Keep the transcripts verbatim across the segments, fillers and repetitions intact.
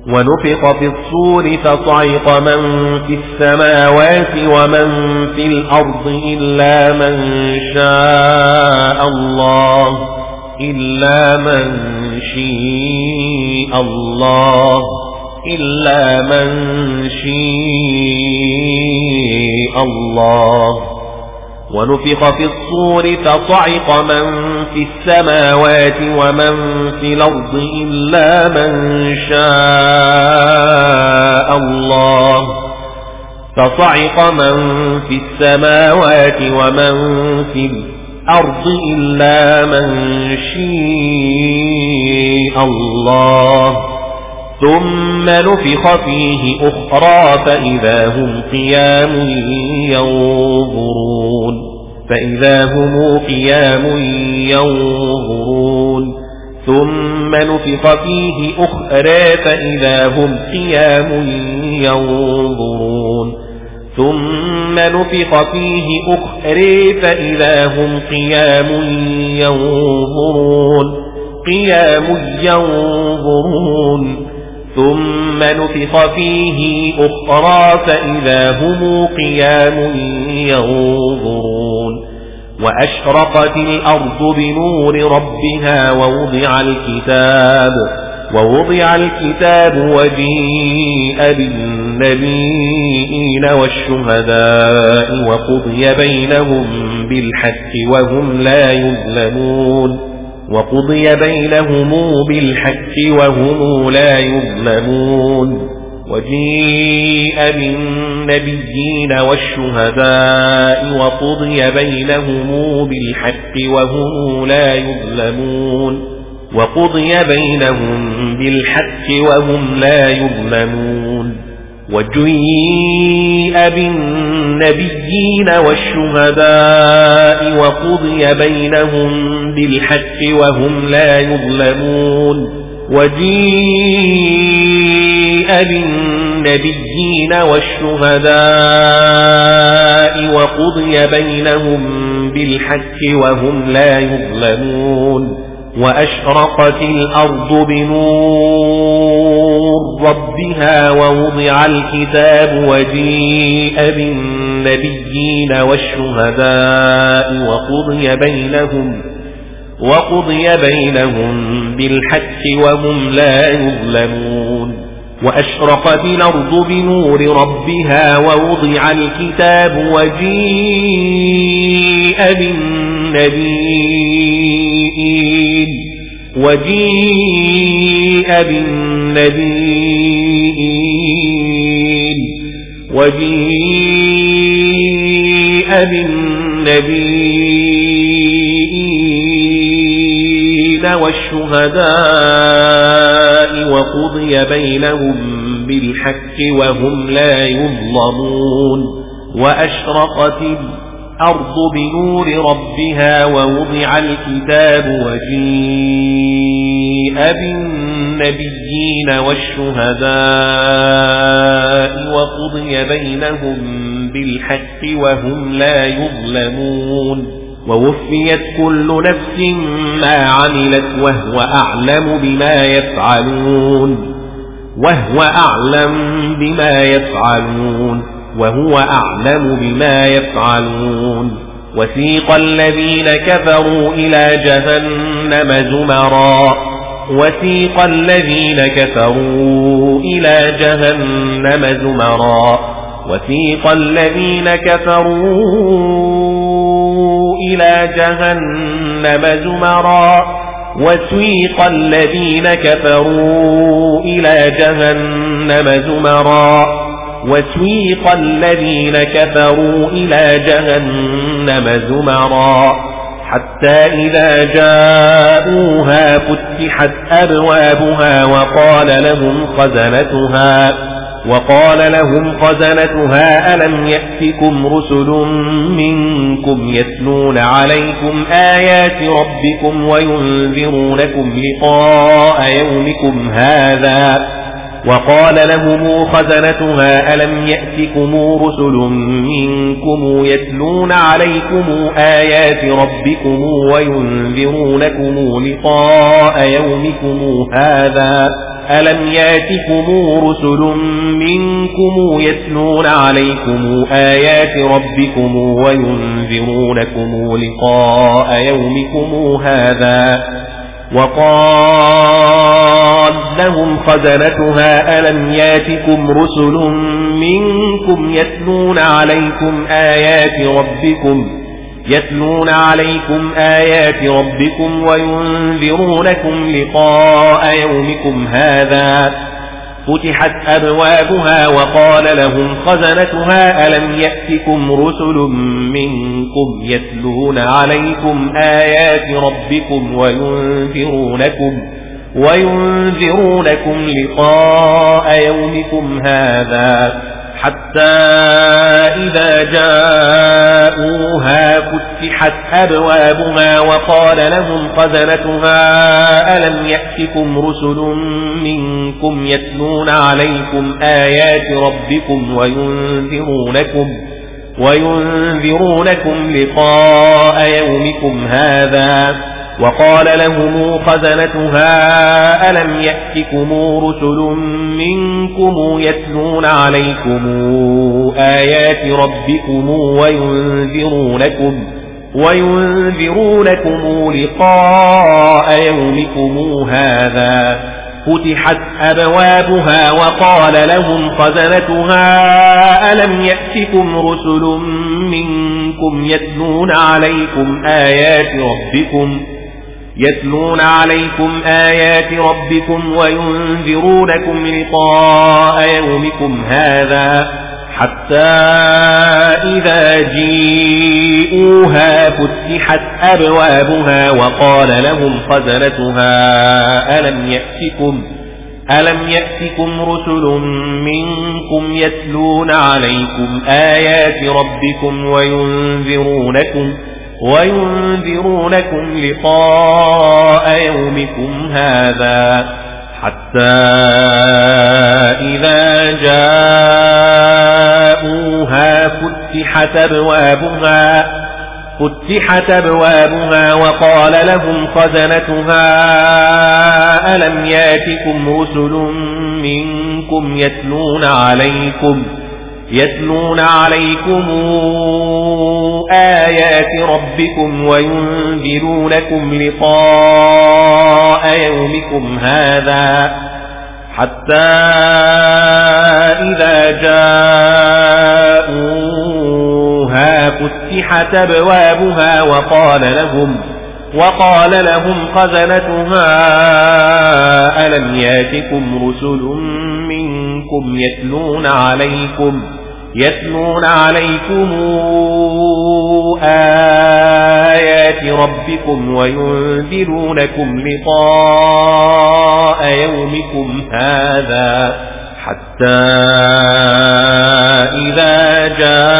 ونفخ في الصور فصعق من في السماوات ومن في الأرض إلا من شاء الله إلا من شاء الله إلا من شاء الله. ونفخ في الصور فصعق من في السماوات ومن في الأرض إلا من شاء الله فصعق من في السماوات ومن في الأرض إلا من شاء الله ثم نفخ فيه أخرى فإذا هم قيام ينظرون فإذا هم قيام ينظرون ثم نفخ فيه أخرى فإذا هم قيام ينظرون ثم نفخ فيه أخرى فإذا هم قيام ينظرون قيام ينظرون ثم نفخ فيه أخرى فإذا هم قيام ينظرون وأشرقت الأرض بنور ربها ووضع الكتاب ووضع الكتاب وجيء بالنبيين والشهداء وقضي بينهم بالحق وهم لا يظلمون وقضي بينهم بالحق وهم لا يظلمون وجيء بالنبيين والشهداء وقضي بينهم بالحق وهم لا يظلمون وقضي بينهم بالحق وهم لا يظلمون وجيء بالنبيين والشهداء وقضي بينهم بالحق وهم لا يظلمون وجيء بالنبيين والشهداء وقضي بينهم بالحق وهم لا يظلمون وأشرقت الأرض بنور ربها ووضع الكتاب وجيء بالنبيين والشهداء وقضي بينهم وقضي بينهم بالحق وهم لا يظلمون وأشرقت الأرض بنور ربها ووضع الكتاب وجيء بالنبيين وجيء بالنبيين وجيء بالنبيين والشهداء وقضي بينهم بالحق وهم لا يظلمون وأشرقت الأرض بنور ربها ووضع الكتاب وجيء بالنبيين والشهداء وقضي بينهم بالحق وهم لا يظلمون ووفيت كل نفس ما عملت وهو أعلم بما يفعلون وهو أعلم بما يفعلون وهو أعلم بما يفعلون وسيق الذين كفروا إلى جهنم زمرا وسيق الذين كفروا إلى جهنم زمرا وسيق الذين كفروا إلى جهنم زمرا وسيق الذين كفروا إلى جهنم زمرا وسيق الذين كفروا إلى جهنم زمرا حتى إذا جاءوها فتحت أبوابها وقال لهم خزنتها وقال لهم خزنتها ألم يأتكم رسل منكم يتلون عليكم آيات ربكم وينذرونكم لقاء يومكم هذا وقال لهم خزنتها ألم يأتكم رسل منكم يتلون عليكم آيات ربكم وينذرونكم لقاء يومكم هذا ألم ياتكم رسل منكم يتلون عليكم آيات ربكم وينذرونكم لقاء يومكم هذا وقال لهم خزنتها ألم ياتكم رسل منكم يتلون عليكم آيات ربكم يتلون عليكم آيات ربكم وينذرونكم لقاء يومكم هذا فتحت أبوابها وقال لهم خزنتها ألم يأتكم رسل منكم يتلون عليكم آيات ربكم وينذرونكم وينذرونكم لقاء يومكم هذا حتى إذا جاءوها فتحت أبوابها وقال لهم خزنتها ألم يأتكم رسل منكم يتلون عليكم آيات ربكم وينذرونكم وينذرونكم لقاء يومكم هذا وقال لهم خزنتها ألم يأتكم رسل منكم يتلون عليكم آيات ربكم وينذرونكم وينذرونكم لقاء يومكم هذا فتحت أبوابها وقال لهم خزنتها ألم يأتكم رسل منكم يتلون عليكم آيات ربكم يتلون عليكم آيات ربكم وينذرونكم لقاء يومكم هذا حتى إذا جيءوها فتحت أبوابها وقال لهم خزنتها ألم يأتكم ألم يأتكم رسل منكم يتلون عليكم آيات ربكم وينذرونكم وينذرونكم لقاء يومكم هذا حتى إذا جاءوها فتحت أبوابها فتحت أبوابها وقال لهم خزنتها ألم ياتكم رسل منكم يتلون عليكم يتلون عليكم آيات ربكم وينذرونكم لقاء يومكم هذا حتى إذا جاءوها فتحت أبوابها وقال لهم وقال لهم خزنتها ألم ياتكم رسل منكم يتلون عليكم يتلون عليكم آيات ربكم وينذرونكم لقاء يومكم هذا حتى إذا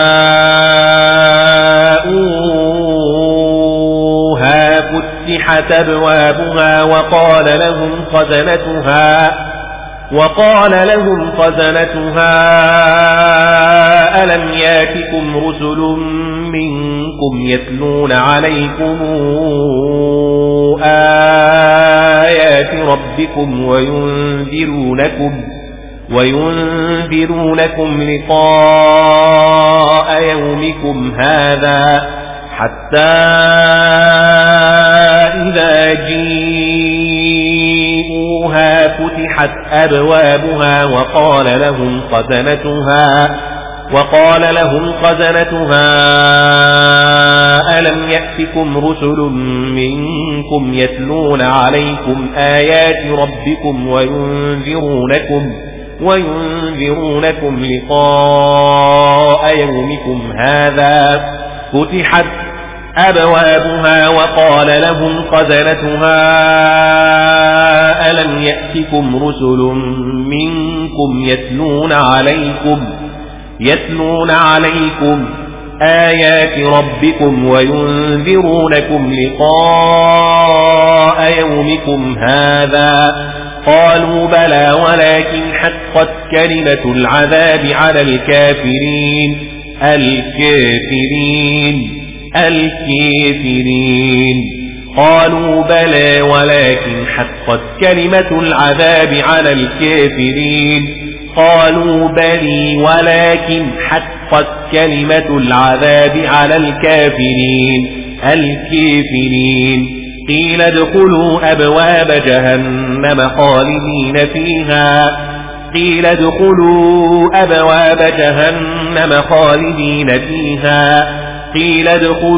جاءوها فتحت أبوابها وقال لهم خزنتها وقال لهم خزنتها ألم ياتكم رسل منكم يتلون عليكم آيات ربكم وينذرونكم وينذرونكم لقاء يومكم هذا حتى إذا جيءوها فتحت أبوابها وقال لهم خزنتها وقال لهم خزنتها ألم يأتكم رسل منكم يتلون عليكم آيات ربكم وينذرونكم وينذرونكم لقاء يومكم هذا فتحت أبوابها وقال لهم خزنتها ألم يأتكم رسل منكم يتلون عليكم يتلون عليكم آيات ربكم وينذرونكم لقاء يومكم هذا قالوا بلى ولكن حقت كلمة العذاب على الكافرين الكافرين الكافرين قالوا بلى ولكن حقت كلمة العذاب على الكافرين قالوا بلى ولكن حقت كلمة العذاب على الكافرين الكافرين قيل ادخلوا أبواب جهنم خالدين فيها قيل ادخلوا أبواب جهنم خالدين فيها قيل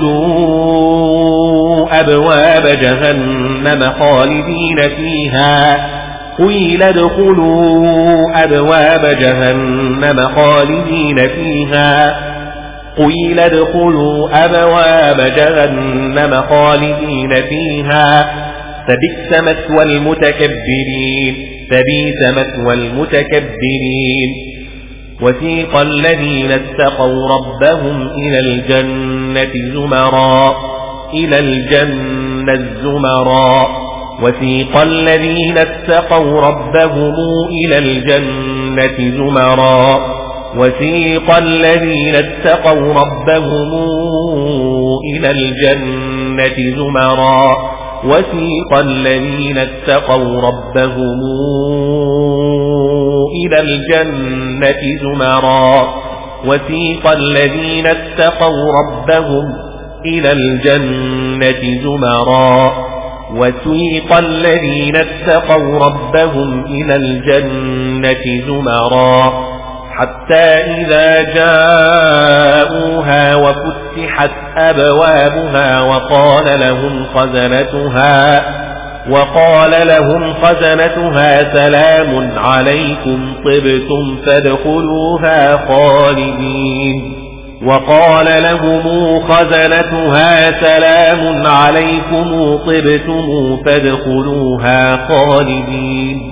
ادخلوا أبواب جهنم خالدين فيها قيل ادخلوا أبواب جهنم خالدين فيها قيل ادخلوا أبواب جهنم خالدين فيها فبئس مثوى المتكبرين فبئس مثوى المتكبرين وسيق الذين اتقوا ربهم إلى الجنة زمرا إلى الجنة الزمرا وسيق الذين اتقوا ربهم إلى الجنة زمرا وسيق الذين اتقوا ربهم إلى الجنة زمرا وسيق الذين اتقوا ربهم إلى الجنة زمرا وسيق الذين اتقوا ربهم إلى الجنة زمرا وسيق الذين اتقوا ربهم إلى الجنة زمرا حتى إذا جاءوها وفتحت أبوابها وقال لهم خزنتها وقال لهم خزنتها سلام عليكم طبتم فادخلوها خالدين وقال لهم خزنتها سلام عليكم طبتم فادخلوها خالدين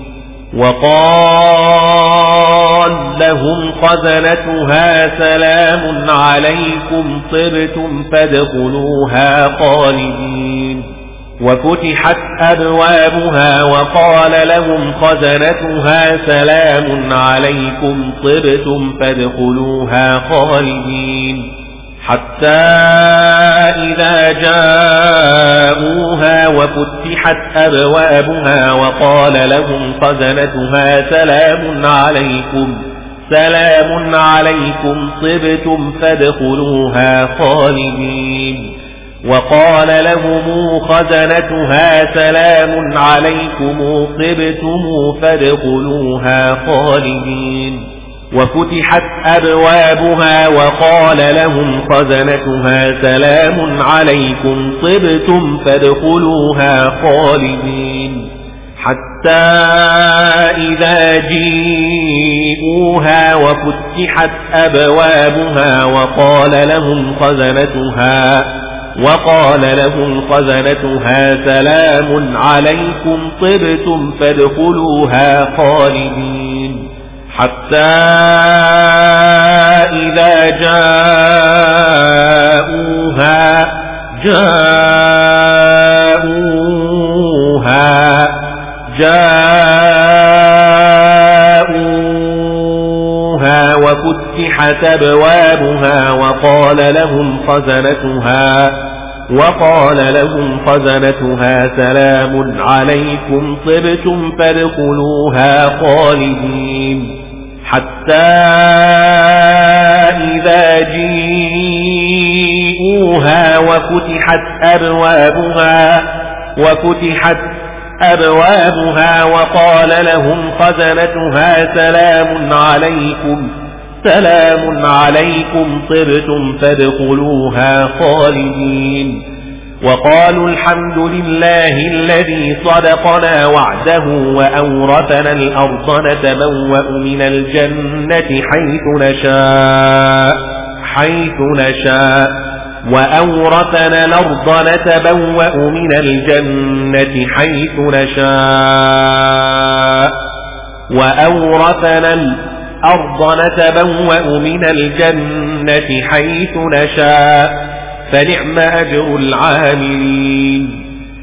وقال لهم خزنتها سلام عليكم طبتم فادخلوها خالدين وفتحت أبوابها وقال لهم خزنتها سلام عليكم طبتم فادخلوها خالدين حتى إذا جاءوها وفتحت أبوابها وقال لهم خزنتها سلام عليكم سلام عليكم طبتم فادخلوها خالدين وقال لهم خزنتها سلام عليكم طبتم فادخلوها خالدين وفتحت أبوابها وقال لهم خزنتها سلام عليكم طبتم فادخلوها خالدين حتى إذا جيءوها وفتحت أبوابها وقال لهم خزنتها وقال لهم خزنتها سلام عليكم طبتم فادخلوها خالدين حتى إذا جاءوها جاءوها جاءوها وفتحت أبوابها وقال لهم خزنتها وقال لهم خزنتها سلام عليكم طبتم فادخلوها خالدين حتى إذا جيءوها وفتحت أبوابها وفتحت أبوابها وقال لهم خزنتها سلام عليكم سلام عليكم طبتم فادخلوها خالدين وقالوا الحمد لله الذي صدقنا وعده وأورثنا الأرض نتبوأ من الجنة حيث نشاء حيث نشاء وأورثنا الأرض نتبوأ من الجنة حيث نشاء وأورثنا الأرض نتبوأ من الجنة حيث نشاء فنعم أجر العاملين